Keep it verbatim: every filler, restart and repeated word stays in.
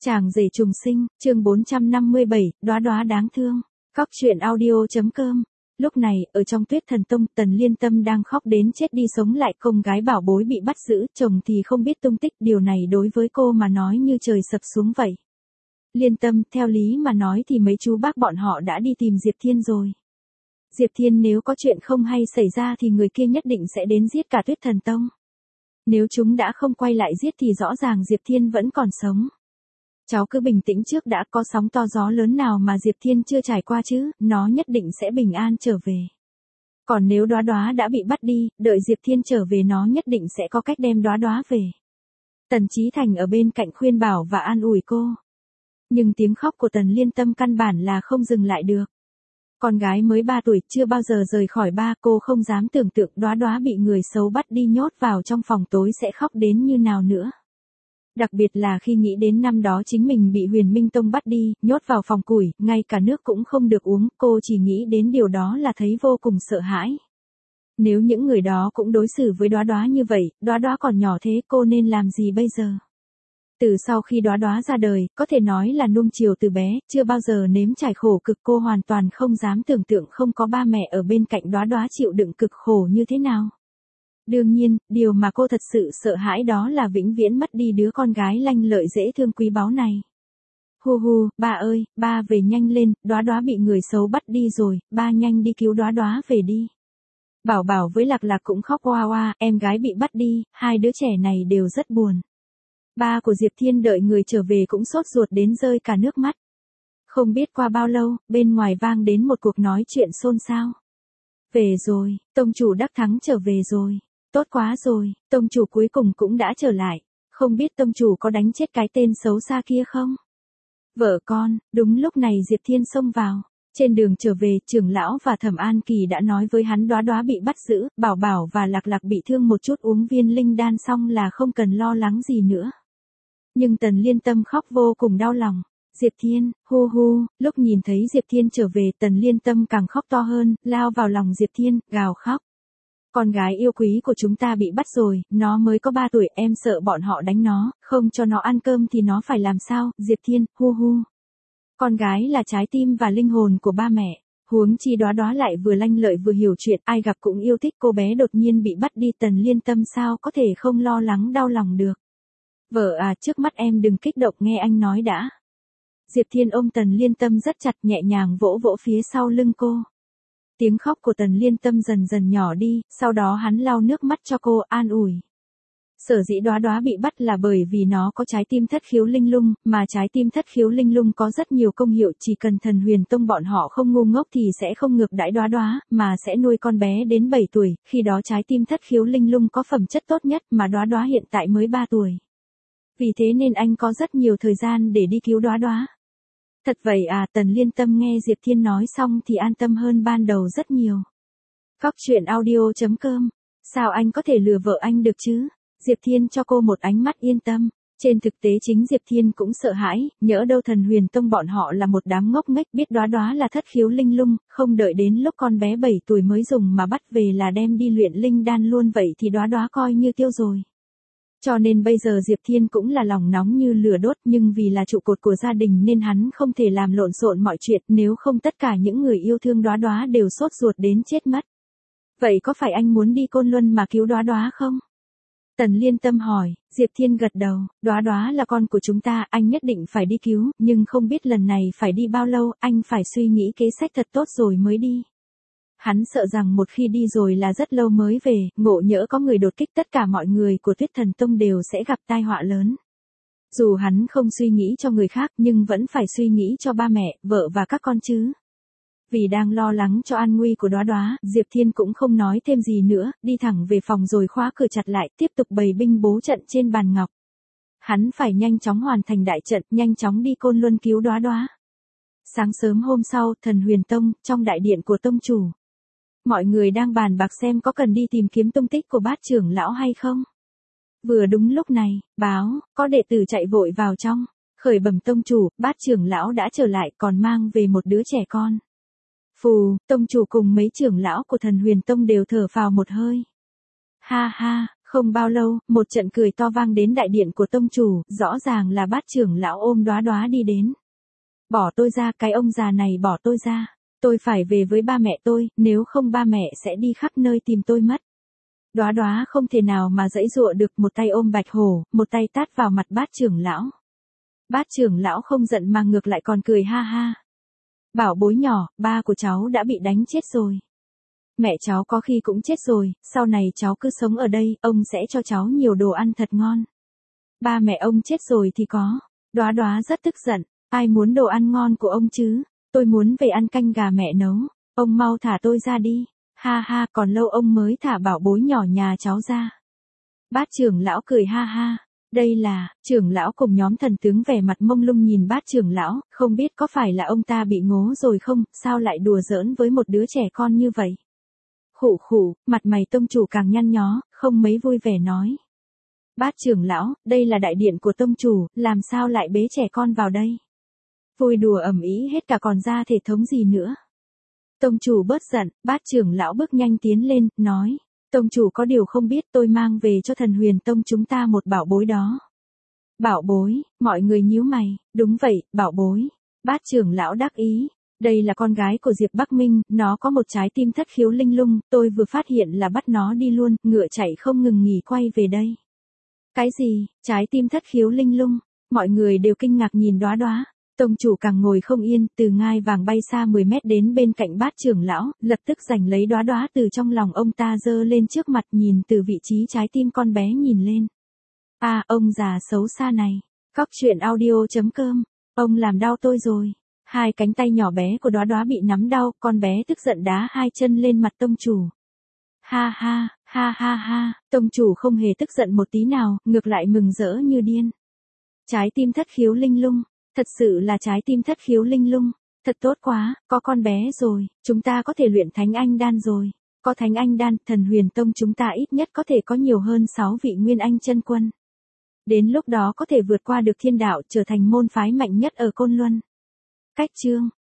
Chàng rể trùng sinh, chương bốn trăm năm mươi bảy, đóa đóa đáng thương. Cóc truyện audio.com. Lúc này, ở trong Tuyết Thần Tông, Tần Liên Tâm đang khóc đến chết đi sống lại, con gái bảo bối bị bắt giữ, chồng thì không biết tung tích, điều này đối với cô mà nói như trời sập xuống vậy. Liên Tâm, theo lý mà nói thì mấy chú bác bọn họ đã đi tìm Diệp Thiên rồi. Diệp Thiên nếu có chuyện không hay xảy ra thì người kia nhất định sẽ đến giết cả Tuyết Thần Tông. Nếu chúng đã không quay lại giết thì rõ ràng Diệp Thiên vẫn còn sống. Cháu cứ bình tĩnh trước đã, có sóng to gió lớn nào mà Diệp Thiên chưa trải qua chứ, nó nhất định sẽ bình an trở về. Còn nếu đóa đóa đã bị bắt đi, đợi Diệp Thiên trở về nó nhất định sẽ có cách đem đóa đóa về. Tần Chí Thành ở bên cạnh khuyên bảo và an ủi cô. Nhưng tiếng khóc của Tần Liên Tâm căn bản là không dừng lại được. Con gái mới ba tuổi chưa bao giờ rời khỏi ba, cô không dám tưởng tượng đóa đóa bị người xấu bắt đi nhốt vào trong phòng tối sẽ khóc đến như nào nữa. Đặc biệt là khi nghĩ đến năm đó chính mình bị Huyền Minh Tông bắt đi, nhốt vào phòng củi, ngay cả nước cũng không được uống, cô chỉ nghĩ đến điều đó là thấy vô cùng sợ hãi. Nếu những người đó cũng đối xử với đóa đóa như vậy, đóa đóa còn nhỏ thế cô nên làm gì bây giờ? Từ sau khi đóa đóa ra đời, có thể nói là nuông chiều từ bé, chưa bao giờ nếm trải khổ cực, cô hoàn toàn không dám tưởng tượng không có ba mẹ ở bên cạnh đóa đóa chịu đựng cực khổ như thế nào. Đương nhiên, điều mà cô thật sự sợ hãi đó là vĩnh viễn mất đi đứa con gái lanh lợi dễ thương quý báu này. Hu hu, ba ơi, ba về nhanh lên, đóa đóa bị người xấu bắt đi rồi, ba nhanh đi cứu đóa đóa về đi. Bảo Bảo với Lạc Lạc cũng khóc oa oa, em gái bị bắt đi, hai đứa trẻ này đều rất buồn. Ba của Diệp Thiên đợi người trở về cũng sốt ruột đến rơi cả nước mắt. Không biết qua bao lâu, bên ngoài vang đến một cuộc nói chuyện xôn xao. Về rồi, tông chủ đắc thắng trở về rồi. Tốt quá rồi, tông chủ cuối cùng cũng đã trở lại. Không biết tông chủ có đánh chết cái tên xấu xa kia không? Vợ con, đúng lúc này Diệp Thiên xông vào. Trên đường trở về, trưởng lão và Thẩm An Kỳ đã nói với hắn đóa đóa bị bắt giữ, Bảo Bảo và Lạc Lạc bị thương một chút, uống viên linh đan xong là không cần lo lắng gì nữa. Nhưng Tần Liên Tâm khóc vô cùng đau lòng. Diệp Thiên, hu hu, lúc nhìn thấy Diệp Thiên trở về, Tần Liên Tâm càng khóc to hơn, lao vào lòng Diệp Thiên, gào khóc. Con gái yêu quý của chúng ta bị bắt rồi, nó mới có ba tuổi, em sợ bọn họ đánh nó, không cho nó ăn cơm thì nó phải làm sao, Diệp Thiên, hu hu. Con gái là trái tim và linh hồn của ba mẹ, huống chi đóa đóa lại vừa lanh lợi vừa hiểu chuyện, ai gặp cũng yêu thích, cô bé đột nhiên bị bắt đi, Tần Liên Tâm sao có thể không lo lắng đau lòng được. Vợ à, trước mắt em đừng kích động, nghe anh nói đã. Diệp Thiên ôm Tần Liên Tâm rất chặt, nhẹ nhàng vỗ vỗ phía sau lưng cô. Tiếng khóc của Tần Liên Tâm dần dần nhỏ đi, sau đó hắn lau nước mắt cho cô, an ủi. Sở dĩ đóa đóa bị bắt là bởi vì nó có trái tim thất khiếu linh lung, mà trái tim thất khiếu linh lung có rất nhiều công hiệu, chỉ cần Thần Huyền Tông bọn họ không ngu ngốc thì sẽ không ngược đãi đóa đóa, mà sẽ nuôi con bé đến bảy tuổi, khi đó trái tim thất khiếu linh lung có phẩm chất tốt nhất, mà đóa đóa hiện tại mới ba tuổi. Vì thế nên anh có rất nhiều thời gian để đi cứu đóa đóa. Thật vậy à, Tần Liên Tâm nghe Diệp Thiên nói xong thì an tâm hơn ban đầu rất nhiều. Cóc truyện audio.com. Sao anh có thể lừa vợ anh được chứ? Diệp Thiên cho cô một ánh mắt yên tâm. Trên thực tế chính Diệp Thiên cũng sợ hãi, nhỡ đâu Thần Huyền Tông bọn họ là một đám ngốc nghếch, biết đóa đóa là thất khiếu linh lung, không đợi đến lúc con bé bảy tuổi mới dùng mà bắt về là đem đi luyện linh đan luôn, vậy thì đóa đóa coi như tiêu rồi. Cho nên bây giờ Diệp Thiên cũng là lòng nóng như lửa đốt, nhưng vì là trụ cột của gia đình nên hắn không thể làm lộn xộn mọi chuyện, nếu không tất cả những người yêu thương đóa đóa đều sốt ruột đến chết mất. Vậy có phải anh muốn đi Côn Luân mà cứu đóa đóa không? Tần Liên Tâm hỏi. Diệp Thiên gật đầu, đóa đóa là con của chúng ta, anh nhất định phải đi cứu, nhưng không biết lần này phải đi bao lâu, anh phải suy nghĩ kế sách thật tốt rồi mới đi. Hắn sợ rằng một khi đi rồi là rất lâu mới về, ngộ nhỡ có người đột kích, tất cả mọi người của Tuyết Thần Tông đều sẽ gặp tai họa lớn. Dù hắn không suy nghĩ cho người khác nhưng vẫn phải suy nghĩ cho ba mẹ, vợ và các con chứ. Vì đang lo lắng cho an nguy của đóa đóa, Diệp Thiên cũng không nói thêm gì nữa, đi thẳng về phòng rồi khóa cửa chặt lại, tiếp tục bày binh bố trận trên bàn ngọc. Hắn phải nhanh chóng hoàn thành đại trận, nhanh chóng đi Côn Luân cứu đóa đóa. Sáng sớm hôm sau, Thần Huyền Tông, trong đại điện của tông chủ. Mọi người đang bàn bạc xem có cần đi tìm kiếm tung tích của Bát trưởng lão hay không. Vừa đúng lúc này, báo, có đệ tử chạy vội vào trong, khởi bẩm tông chủ, Bát trưởng lão đã trở lại còn mang về một đứa trẻ con. Phù, tông chủ cùng mấy trưởng lão của Thần Huyền Tông đều thở phào một hơi. Ha ha, Không bao lâu, một trận cười to vang đến đại điện của tông chủ, rõ ràng là Bát trưởng lão ôm Đóa Đóa đi đến. Bỏ tôi ra, cái ông già này bỏ tôi ra. Tôi phải về với ba mẹ tôi, nếu không ba mẹ sẽ đi khắp nơi tìm tôi mất. Đóa Đóa không thể nào mà giãy giụa được, một tay ôm Bạch Hổ, một tay tát vào mặt Bát trưởng lão. Bát trưởng lão không giận mà ngược lại còn cười ha ha. Bảo bối nhỏ, ba của cháu đã bị đánh chết rồi. Mẹ cháu có khi cũng chết rồi, sau này cháu cứ sống ở đây, ông sẽ cho cháu nhiều đồ ăn thật ngon. Ba mẹ ông chết rồi thì có. Đóa Đóa rất tức giận, ai muốn đồ ăn ngon của ông chứ? Tôi muốn về ăn canh gà mẹ nấu, ông mau thả tôi ra đi. Ha ha, còn lâu ông mới thả bảo bối nhỏ nhà cháu ra. Bát trưởng lão cười ha ha. Đây là, trưởng lão cùng nhóm thần tướng vẻ mặt mông lung nhìn Bát trưởng lão, không biết có phải là ông ta bị ngố rồi không, sao lại đùa giỡn với một đứa trẻ con như vậy. Khụ khụ, mặt mày tông chủ càng nhăn nhó, không mấy vui vẻ nói. Bát trưởng lão, đây là đại điện của tông chủ, làm sao lại bế trẻ con vào đây? Vui đùa ầm ĩ hết cả còn ra thể thống gì nữa. Tông chủ bớt giận, Bát trưởng lão bước nhanh tiến lên, nói. Tông chủ có điều không biết, tôi mang về cho thần huyền tông chúng ta một bảo bối đó. Bảo bối, mọi người nhíu mày, đúng vậy, bảo bối. Bát trưởng lão đắc ý. Đây là con gái của Diệp Bắc Minh, nó có một trái tim thất khiếu linh lung, tôi vừa phát hiện là bắt nó đi luôn, ngựa chạy không ngừng nghỉ quay về đây. Cái gì, trái tim thất khiếu linh lung? Mọi người đều kinh ngạc nhìn Đóa Đóa. Tông chủ càng ngồi không yên, từ ngai vàng bay xa mười mét đến bên cạnh Bát trưởng lão, lập tức giành lấy Đóa Đóa từ trong lòng ông ta giơ lên trước mặt, nhìn từ vị trí trái tim con bé nhìn lên. À, ông già xấu xa này. Cóc truyện audio chấm com. Ông làm đau tôi rồi. Hai cánh tay nhỏ bé của Đóa Đóa bị nắm đau, con bé tức giận đá hai chân lên mặt tông chủ. Ha ha, ha ha ha, tông chủ không hề tức giận một tí nào, ngược lại mừng rỡ như điên. Trái tim thất khiếu linh lung, thật sự là trái tim thất khiếu linh lung, thật tốt quá, có con bé rồi, chúng ta có thể luyện thánh anh đan rồi. Có thánh anh đan, thần huyền tông chúng ta ít nhất có thể có nhiều hơn sáu vị nguyên anh chân quân. Đến lúc đó có thể vượt qua được thiên đạo, trở thành môn phái mạnh nhất ở Côn Luân. Cách chương